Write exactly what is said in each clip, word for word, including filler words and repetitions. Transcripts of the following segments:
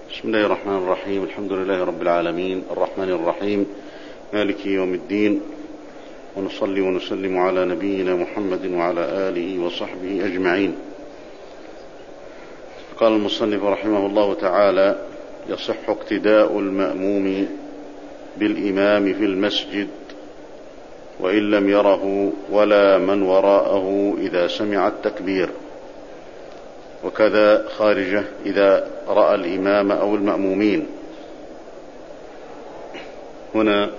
بسم الله الرحمن الرحيم. الحمد لله رب العالمين الرحمن الرحيم مالك يوم الدين، ونصلي ونسلم على نبينا محمد وعلى آله وصحبه أجمعين. قال المصنف رحمه الله تعالى: يصح اقتداء المأموم بالإمام في المسجد وإن لم يره ولا من وراءه إذا سمع التكبير، وكذا خارجه إذا رأى الإمام أو المأمومين. هنا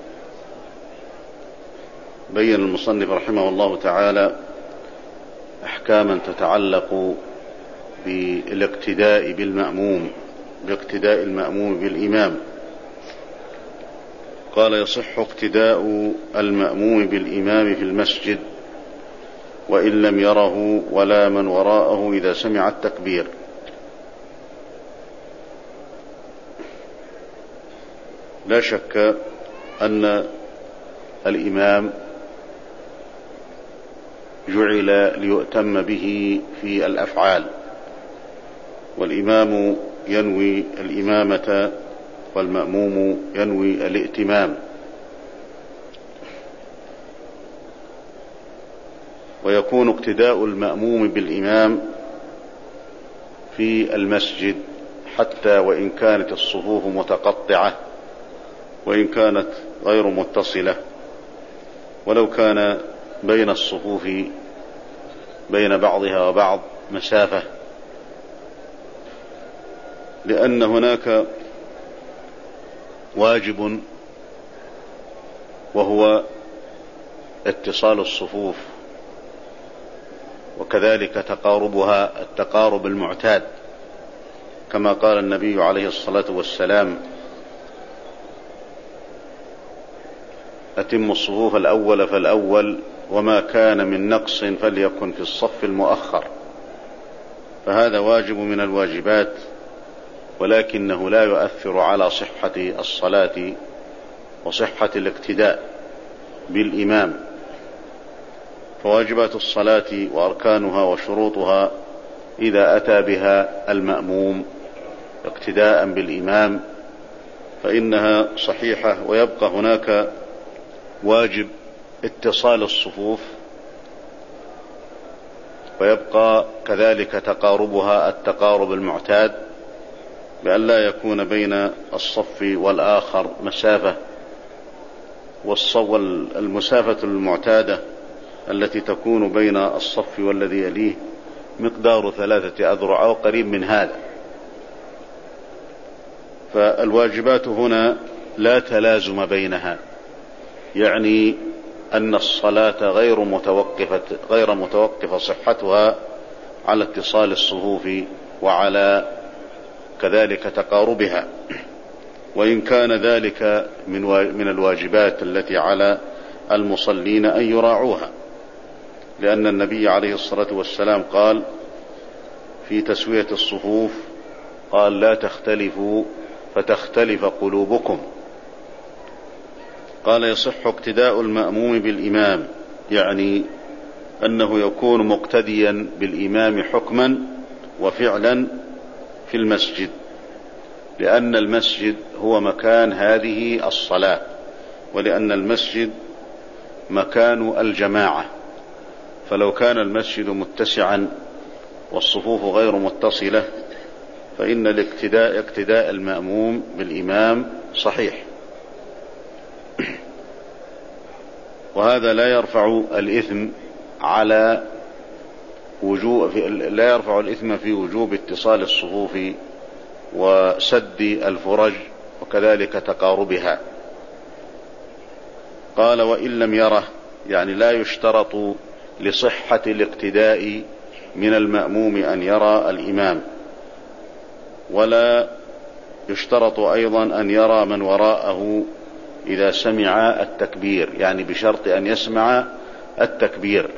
بين المصنف رحمه الله تعالى أحكاما تتعلق بالاقتداء بالمأموم باقتداء المأموم بالإمام. قال: يصح اقتداء المأموم بالإمام في المسجد وإن لم يره ولا من وراءه إذا سمع التكبير. لا شك أن الإمام جعل ليؤتم به في الأفعال، والإمام ينوي الإمامة والمأموم ينوي الائتمام. ويكون اقتداء المأموم بالإمام في المسجد حتى وإن كانت الصفوف متقطعة وإن كانت غير متصلة، ولو كان بين الصفوف بين بعضها وبعض مسافة، لأن هناك واجب وهو اتصال الصفوف، وكذلك تقاربها التقارب المعتاد، كما قال النبي عليه الصلاة والسلام: أتم الصفوف الأول فالأول، وما كان من نقص فليكن في الصف المؤخر. فهذا واجب من الواجبات، ولكنه لا يؤثر على صحة الصلاة وصحة الاقتداء بالإمام. فواجبات الصلاة وأركانها وشروطها إذا أتى بها المأموم اقتداء بالإمام فإنها صحيحة. ويبقى هناك واجب اتصال الصفوف، ويبقى كذلك تقاربها التقارب المعتاد، بأن لا يكون بين الصف والآخر مسافة، والمسافة المعتادة التي تكون بين الصف والذي يليه مقدار ثلاثة أذرع أو قريب من هذا. فالواجبات هنا لا تلازم بينها، يعني أن الصلاة غير متوقفة غير متوقفة صحتها على اتصال الصفوف وعلى كذلك تقاربها، وإن كان ذلك من من الواجبات التي على المصلين أن يراعوها، لأن النبي عليه الصلاة والسلام قال في تسوية الصفوف: قال: لا تختلفوا فتختلف قلوبكم. قال: يصح اقتداء المأموم بالإمام، يعني أنه يكون مقتديا بالإمام حكما وفعلا في المسجد، لأن المسجد هو مكان هذه الصلاة، ولأن المسجد مكان الجماعة. فلو كان المسجد متسعا والصفوف غير متصلة فإن الاقتداء اقتداء المأموم بالإمام صحيح. وهذا لا يرفع الإثم على وجوب لا يرفع الإثم في وجوب اتصال الصفوف وسد الفرج وكذلك تقاربها. قال: وإن لم يره، يعني لا يشترط لصحة الاقتداء من المأموم أن يرى الإمام، ولا يشترط أيضا أن يرى من وراءه إذا سمع التكبير، يعني بشرط أن يسمع التكبير.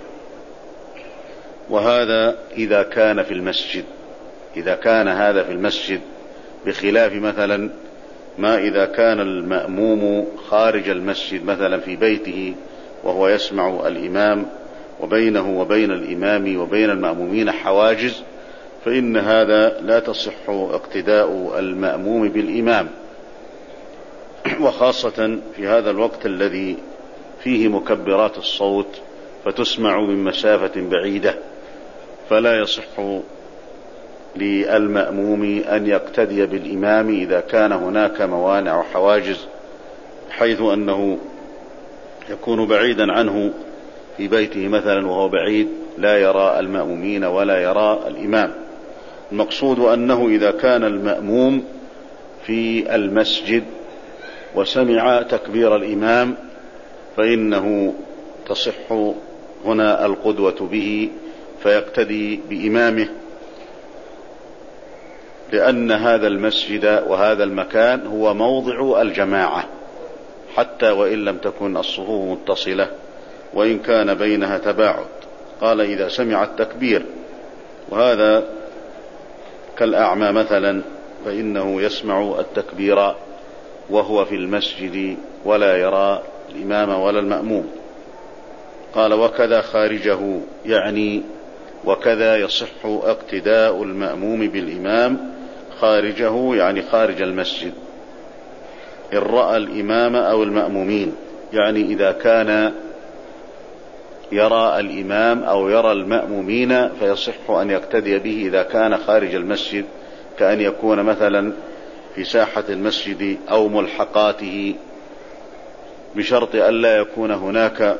وهذا إذا كان في المسجد إذا كان هذا في المسجد، بخلاف مثلا ما إذا كان المأموم خارج المسجد، مثلا في بيته وهو يسمع الإمام وبينه وبين الإمام وبين المأمومين حواجز، فإن هذا لا تصح اقتداء المأموم بالإمام، وخاصة في هذا الوقت الذي فيه مكبرات الصوت فتسمع من مسافة بعيدة، فلا يصح للمأموم أن يقتدي بالإمام إذا كان هناك موانع وحواجز، حيث أنه يكون بعيدا عنه في بيته مثلا وهو بعيد لا يرى المأمومين ولا يرى الإمام. المقصود أنه إذا كان المأموم في المسجد وسمع تكبير الإمام فإنه تصح هنا القدوة به فيقتدي بإمامه، لأن هذا المسجد وهذا المكان هو موضع الجماعة، حتى وإن لم تكن الصفوف متصلة وإن كان بينها تباعد. قال إذا سمع التكبير، وهذا كالأعمى مثلا فإنه يسمع التكبير وهو في المسجد ولا يرى الإمام ولا المأموم. قال وكذا خارجه، يعني وكذا يصح اقتداء المأموم بالإمام خارجه، يعني خارج المسجد، إن رأى الإمام أو المأمومين، يعني إذا كان يرى الإمام أو يرى المأمومين فيصح أن يقتدي به إذا كان خارج المسجد، كأن يكون مثلا في ساحة المسجد أو ملحقاته، بشرط ألا يكون هناك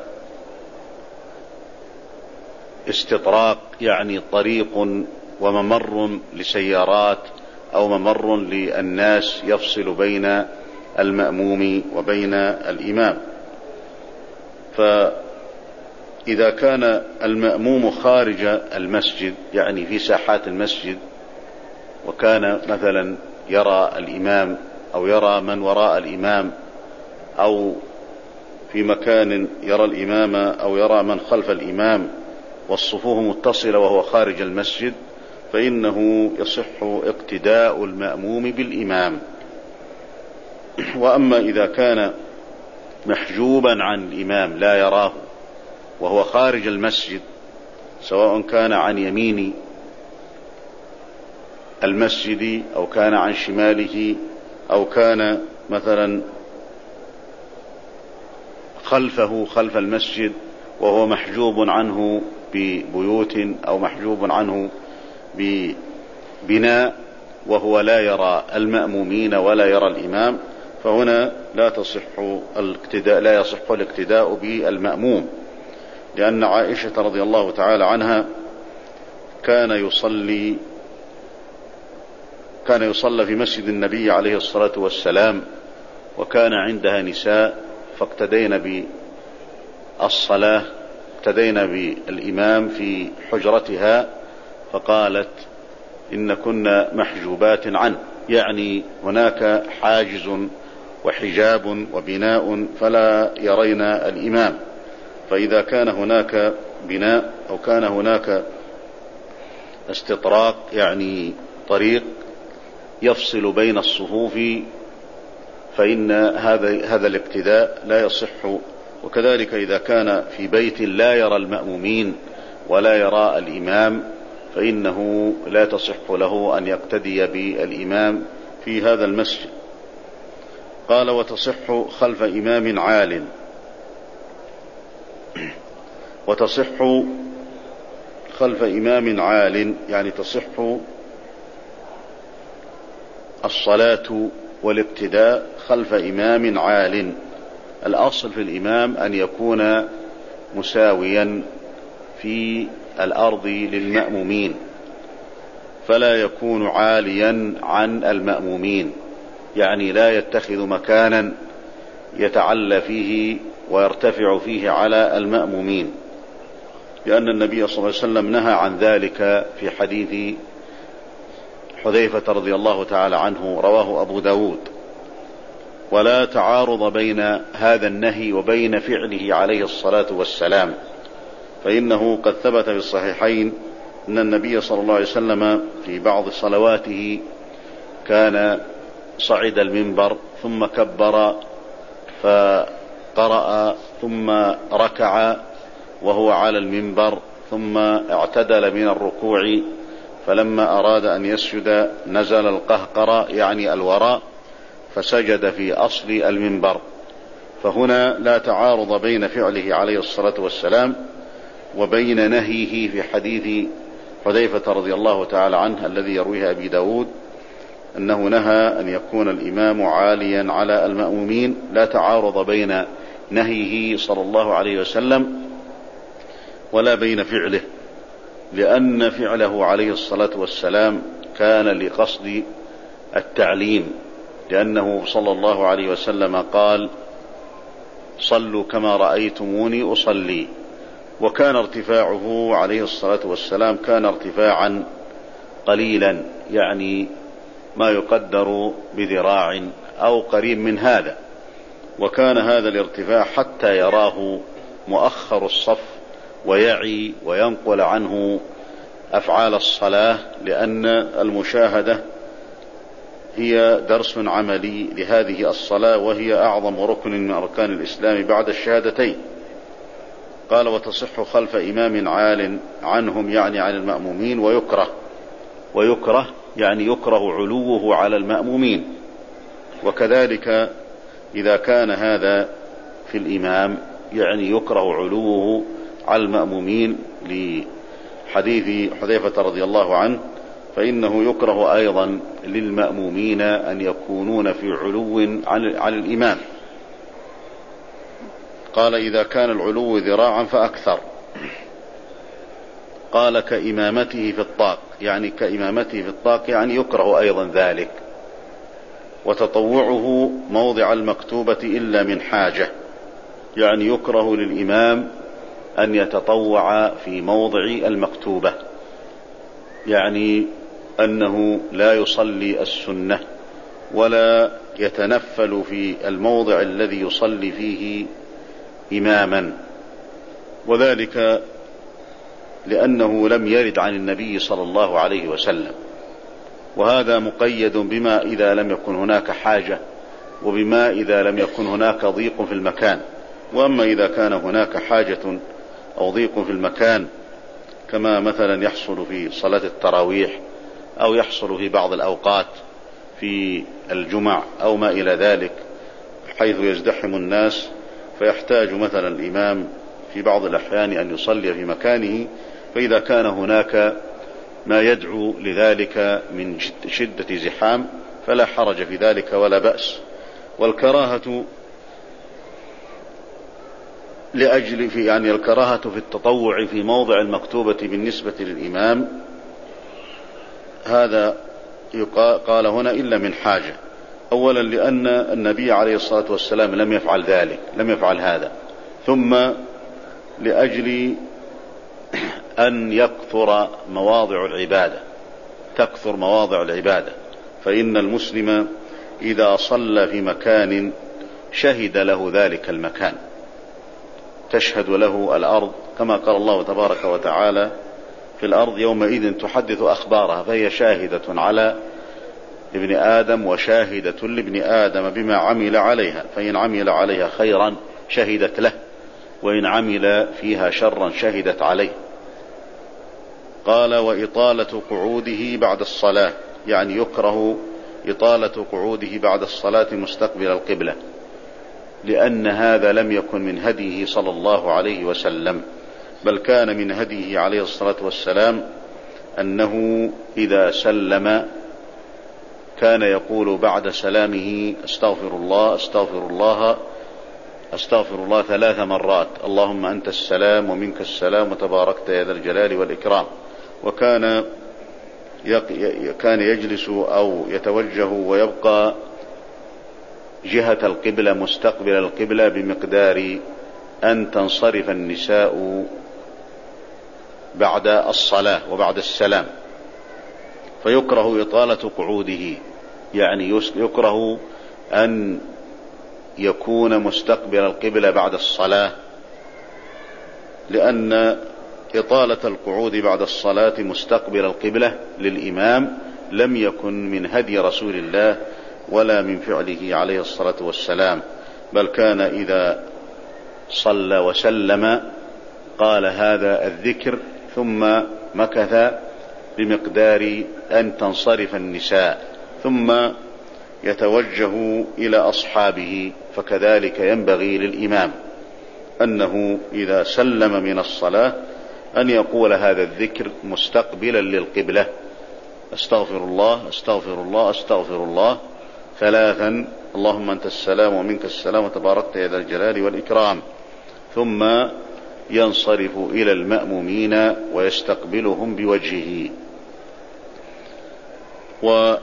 استطراق، يعني طريق وممر لسيارات أو ممر للناس يفصل بين المأموم وبين الإمام. فإذا كان المأموم خارج المسجد، يعني في ساحات المسجد، وكان مثلا يرى الإمام أو يرى من وراء الإمام، أو في مكان يرى الإمام أو يرى من خلف الإمام والصفوف متصلة وهو خارج المسجد، فإنه يصح اقتداء المأموم بالإمام. وأما إذا كان محجوبا عن الإمام لا يراه وهو خارج المسجد، سواء كان عن يمين المسجد أو كان عن شماله أو كان مثلا خلفه خلف المسجد وهو محجوب عنه ببيوت أو محجوب عنه ببناء وهو لا يرى المأمومين ولا يرى الإمام، فهنا لا تصح الاقتداء لا يصح الاقتداء بالمأموم، لأن عائشة رضي الله تعالى عنها كان يصلي كان يصلى في مسجد النبي عليه الصلاة والسلام، وكان عندها نساء فاقتدينا بالصلاة اقتدينا بالإمام في حجرتها، فقالت إن كنا محجوبات عنه، يعني هناك حاجز وحجاب وبناء فلا يرين الإمام. فإذا كان هناك بناء أو كان هناك استطراق، يعني طريق يفصل بين الصفوف، فإن هذا هذا الاقتداء لا يصح. وكذلك إذا كان في بيت لا يرى المأمومين ولا يرى الإمام، فإنه لا تصح له أن يقتدي بالإمام في هذا المسجد. قال وتصح خلف إمام عال، وتصح خلف إمام عال يعني تصح الصلاة والاقتداء خلف إمام عال. الأصل في الإمام أن يكون مساويا في الأرض للمأمومين، فلا يكون عاليا عن المأمومين، يعني لا يتخذ مكانا يتعلى فيه ويرتفع فيه على المأمومين، لأن النبي صلى الله عليه وسلم نهى عن ذلك في حديث حذيفة رضي الله تعالى عنه رواه أبو داود. ولا تعارض بين هذا النهي وبين فعله عليه الصلاة والسلام، فإنه قد ثبت في الصحيحين أن النبي صلى الله عليه وسلم في بعض صلواته كان صعد المنبر ثم كبر فقرأ ثم ركع وهو على المنبر، ثم اعتدل من الركوع فلما أراد أن يسجد نزل القهقرة يعني الوراء فسجد في أصل المنبر. فهنا لا تعارض بين فعله عليه الصلاة والسلام وبين نهيه في حديث حذيفة رضي الله تعالى عنه الذي يرويه أبي داود أنه نهى أن يكون الإمام عاليا على المأمومين. لا تعارض بين نهيه صلى الله عليه وسلم ولا بين فعله، لأن فعله عليه الصلاة والسلام كان لقصد التعليم، لأنه صلى الله عليه وسلم قال: صلوا كما رأيتموني أصلي. وكان ارتفاعه عليه الصلاة والسلام كان ارتفاعا قليلا، يعني ما يقدر بذراع أو قريب من هذا، وكان هذا الارتفاع حتى يراه مؤخر الصف ويعي وينقل عنه أفعال الصلاة، لأن المشاهدة هي درس عملي لهذه الصلاة، وهي أعظم ركن من أركان الإسلام بعد الشهادتين. قال: وتصح خلف إمام عال عنهم يعني عن المأمومين، ويكره ويكره يعني يكره علوه على المأمومين. وكذلك إذا كان هذا في الإمام يعني يكره علوه على المأمومين لحديث حذيفة رضي الله عنه، فإنه يكره أيضا للمأمومين أن يكونون في علو عن الإمام. قال: إذا كان العلو ذراعا فأكثر. قال: كإمامته في الطاق، يعني كإمامته في الطاق يعني يكره أيضا ذلك. وتطوعه موضع المكتوبة إلا من حاجة، يعني يكره للإمام أن يتطوع في موضع المكتوبة، يعني أنه لا يصلي السنة ولا يتنفل في الموضع الذي يصلي فيه إماما، وذلك لأنه لم يرد عن النبي صلى الله عليه وسلم. وهذا مقيد بما إذا لم يكن هناك حاجة، وبما إذا لم يكن هناك ضيق في المكان. وأما إذا كان هناك حاجة أو ضيق في المكان، كما مثلا يحصل في صلاة التراويح أو يحصل في بعض الأوقات في الجمع أو ما إلى ذلك، حيث يزدحم الناس فيحتاج مثلا الإمام في بعض الأحيان أن يصلي في مكانه، فإذا كان هناك ما يدعو لذلك من شدة زحام فلا حرج في ذلك ولا بأس. والكراهة لأجل في يعني الكراهة في التطوع في موضع المكتوبة بالنسبة للإمام، هذا قال هنا إلا من حاجة. أولا لأن النبي عليه الصلاة والسلام لم يفعل ذلك، لم يفعل هذا. ثم لأجل أن يكثر مواضع العبادة، تكثر مواضع العبادة، فإن المسلم إذا صلى في مكان شهد له ذلك المكان، تشهد له الأرض، كما قال الله تبارك وتعالى: في الأرض يومئذ تحدث أخبارها فهي شاهدة على ابن آدم وشاهدة لابن آدم بما عمل عليها، فإن عمل عليها خيرا شهدت له، وإن عمل فيها شرا شهدت عليه. قال: وإطالة قعوده بعد الصلاة، يعني يكره إطالة قعوده بعد الصلاة مستقبل القبلة، لأن هذا لم يكن من هديه صلى الله عليه وسلم، بل كان من هديه عليه الصلاة والسلام أنه إذا سلم كان يقول بعد سلامه: استغفر الله استغفر الله استغفر الله ثلاث مرات، اللهم أنت السلام ومنك السلام وتباركت يا ذا الجلال والإكرام. وكان كان يجلس أو يتوجه ويبقى جهة القبلة مستقبل القبلة بمقدار أن تنصرف النساء بعد الصلاة وبعد السلام، فيكره إطالة قعوده، يعني يكره أن يكون مستقبل القبلة بعد الصلاة، لأن إطالة القعود بعد الصلاة مستقبل القبلة للإمام لم يكن من هدي رسول الله ولا من فعله عليه الصلاة والسلام، بل كان إذا صلى وسلم قال هذا الذكر ثم مكث بمقدار أن تنصرف النساء، ثم يتوجه إلى أصحابه. فكذلك ينبغي للإمام أنه إذا سلم من الصلاة أن يقول هذا الذكر مستقبلا للقبلة: أستغفر الله أستغفر الله أستغفر الله ثلاثا، اللهم أنت السلام ومنك السلام وتباركت يا ذا الجلال والإكرام، ثم ينصرف إلى المأمومين ويستقبلهم بوجهه. ولا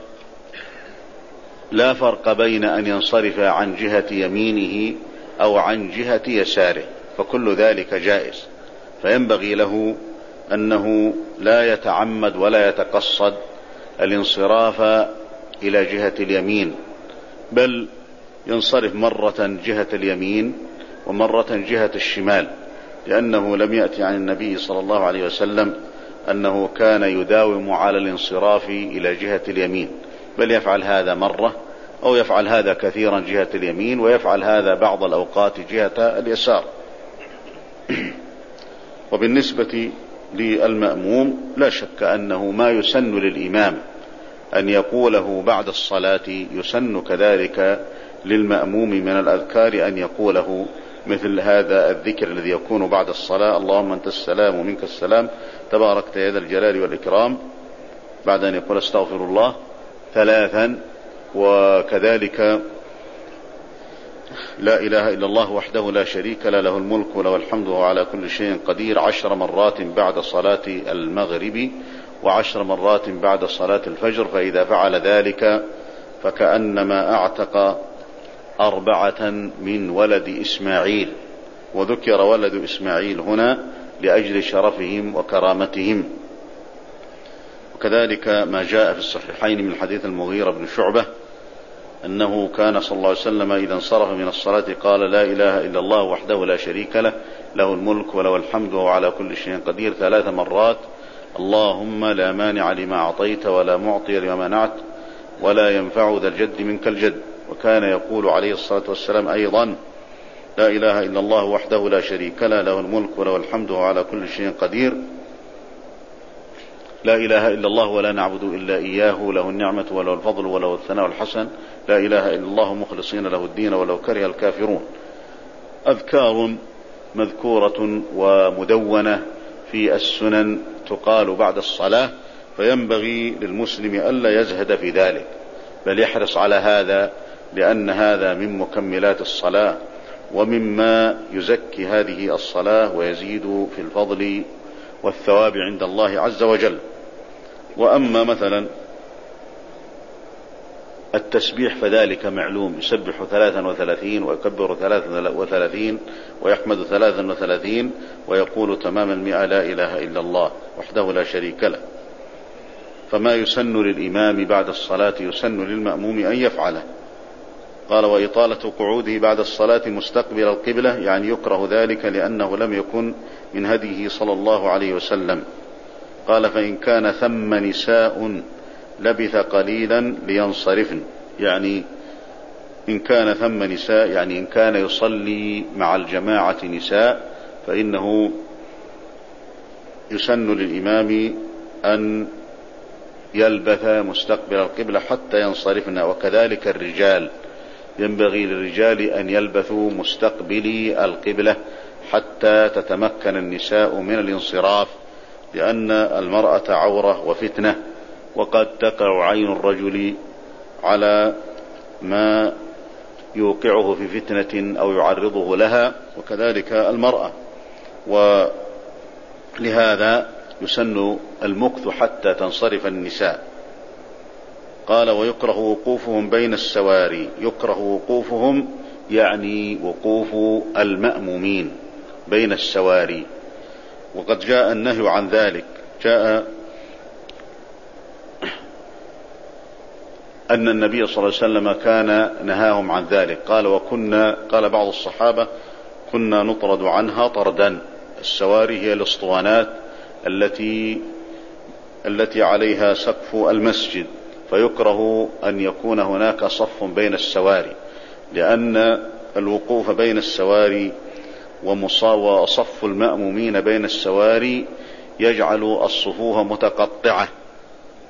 فرق بين أن ينصرف عن جهة يمينه أو عن جهة يساره، فكل ذلك جائز. فينبغي له أنه لا يتعمد ولا يتقصد الانصراف إلى جهة اليمين، بل ينصرف مرة جهة اليمين ومرة جهة الشمال، لأنه لم يأتي عن النبي صلى الله عليه وسلم أنه كان يداوم على الانصراف إلى جهة اليمين، بل يفعل هذا مرة أو يفعل هذا كثيرا جهة اليمين، ويفعل هذا بعض الأوقات جهة اليسار. وبالنسبة للمأموم لا شك أنه ما يسن للإمام أن يقوله بعد الصلاة يسن كذلك للمأموم من الأذكار أن يقوله مثل هذا الذكر الذي يكون بعد الصلاة: اللهم أنت السلام ومنك السلام تباركت يا ذا الجلال والإكرام، بعد أن يقول أستغفر الله ثلاثا. وكذلك لا إله إلا الله وحده لا شريك له له الملك وله الحمد وهو على كل شيء قدير عشر مرات بعد صلاة المغرب وعشر مرات بعد صلاة الفجر، فإذا فعل ذلك فكأنما أعتق أربعة من ولد إسماعيل. وذكر ولد إسماعيل هنا لأجل شرفهم وكرامتهم. وكذلك ما جاء في الصحيحين من حديث المغيرة بن شعبة أنه كان صلى الله عليه وسلم إذا انصرف من الصلاة قال: لا إله إلا الله وحده لا شريك له له الملك وله الحمد وهو على كل شيء قدير ثلاث مرات، اللهم لا مانع لما أعطيت ولا معطي لما منعت ولا ينفع ذا الجد منك الجد. وكان يقول عليه الصلاة والسلام أيضا: لا إله إلا الله وحده لا شريك له له الملك وله الحمد وهو على كل شيء قدير، لا إله إلا الله ولا نعبد إلا إياه له النعمة وله الفضل وله الثناء الحسن، لا إله إلا الله مخلصين له الدين ولو كره الكافرون. أذكار مذكورة ومدونة في السنن تقال بعد الصلاة، فينبغي للمسلم ألا يزهد في ذلك بل يحرص على هذا، لأن هذا من مكملات الصلاة ومما يزكي هذه الصلاة ويزيد في الفضل والثواب عند الله عز وجل. وأما مثلا التسبيح فذلك معلوم، يسبح ثلاثا وثلاثين ويكبر ثلاثا وثلاثين ويحمد ثلاثا وثلاثين ويقول تمام المئة لا إله إلا الله وحده لا شريك له. فما يسن للإمام بعد الصلاة يسن للمأموم أن يفعله. قال: وإطالة قعوده بعد الصلاة مستقبل القبلة، يعني يكره ذلك لأنه لم يكن من هديه صلى الله عليه وسلم. قال: فإن كان ثم نساء لبث قليلا لينصرفن، يعني إن كان ثم نساء يعني إن كان يصلي مع الجماعة نساء فإنه يسن للإمام أن يلبث مستقبل القبلة حتى ينصرفن. وكذلك الرجال ينبغي للرجال أن يلبثوا مستقبلي القبلة حتى تتمكن النساء من الانصراف، لأن المرأة عورة وفتنة، وقد تقع عين الرجل على ما يوقعه في فتنة أو يعرضه لها، وكذلك المرأة. ولهذا يسن المكث حتى تنصرف النساء. قال: ويكره وقوفهم بين السواري، يكره وقوفهم يعني وقوف المأمومين بين السواري، وقد جاء النهي عن ذلك. جاء أن النبي صلى الله عليه وسلم كان نهاهم عن ذلك. قال: وكنا قال بعض الصحابة كنا نطرد عنها طردا. السواري هي الاسطوانات التي التي عليها سقف المسجد، فيكره أن يكون هناك صف بين السواري، لأن الوقوف بين السواري وصف المأمومين بين السواري يجعل الصفوف متقطعة،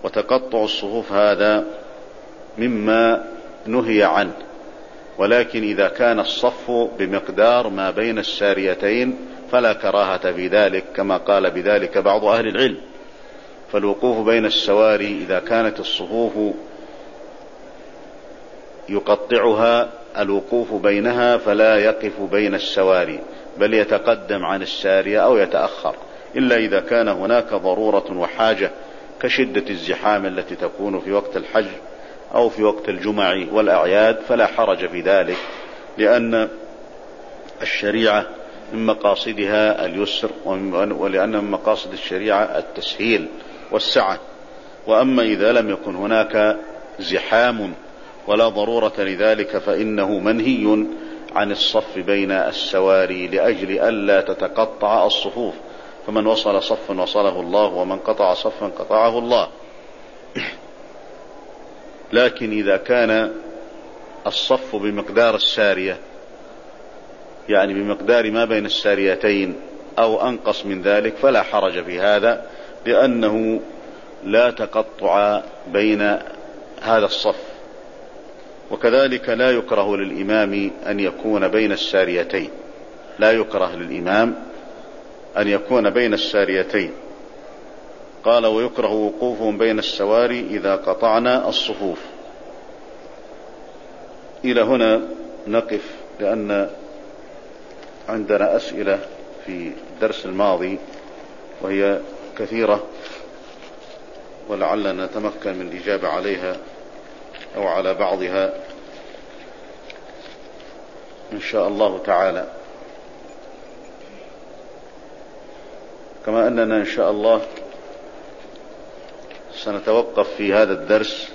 وتقطع الصفوف هذا مما نهي عنه، ولكن إذا كان الصف بمقدار ما بين الساريتين فلا كراهة في ذلك، كما قال بذلك بعض أهل العلم. فالوقوف بين السواري إذا كانت الصفوف يقطعها الوقوف بينها فلا يقف بين السواري، بل يتقدم عن السارية أو يتأخر، إلا إذا كان هناك ضرورة وحاجة كشدة الزحام التي تكون في وقت الحج أو في وقت الجمع والأعياد، فلا حرج في ذلك، لأن الشريعة من مقاصدها اليسر، ولأن من مقاصد الشريعة التسهيل والسعة. وأما إذا لم يكن هناك زحام ولا ضرورة لذلك فإنه منهي عن الصف بين السواري لأجل ألا تتقطع الصفوف، فمن وصل صفا وصله الله، ومن قطع صفا قطعه الله. لكن إذا كان الصف بمقدار السارية، يعني بمقدار ما بين الساريتين أو أنقص من ذلك، فلا حرج في هذا، لأنه لا تقطع بين هذا الصف. وكذلك لا يكره للإمام أن يكون بين الساريتين، لا يكره للإمام أن يكون بين الساريتين. قال: ويكره وقوفهم بين السواري إذا قطعنا الصفوف. إلى هنا نقف، لأن عندنا أسئلة في الدرس الماضي وهي كثيرة، ولعلنا نتمكن من الإجابة عليها أو على بعضها إن شاء الله تعالى. كما أننا إن شاء الله سنتوقف في هذا الدرس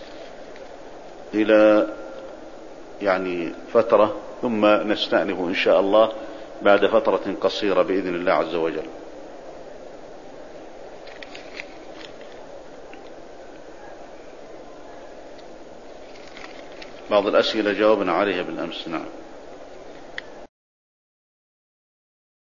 إلى يعني فترة، ثم نستأنف إن شاء الله بعد فترة قصيرة بإذن الله عز وجل. بعض الأسئلة جاوبنا عليها بالأمس. نعم.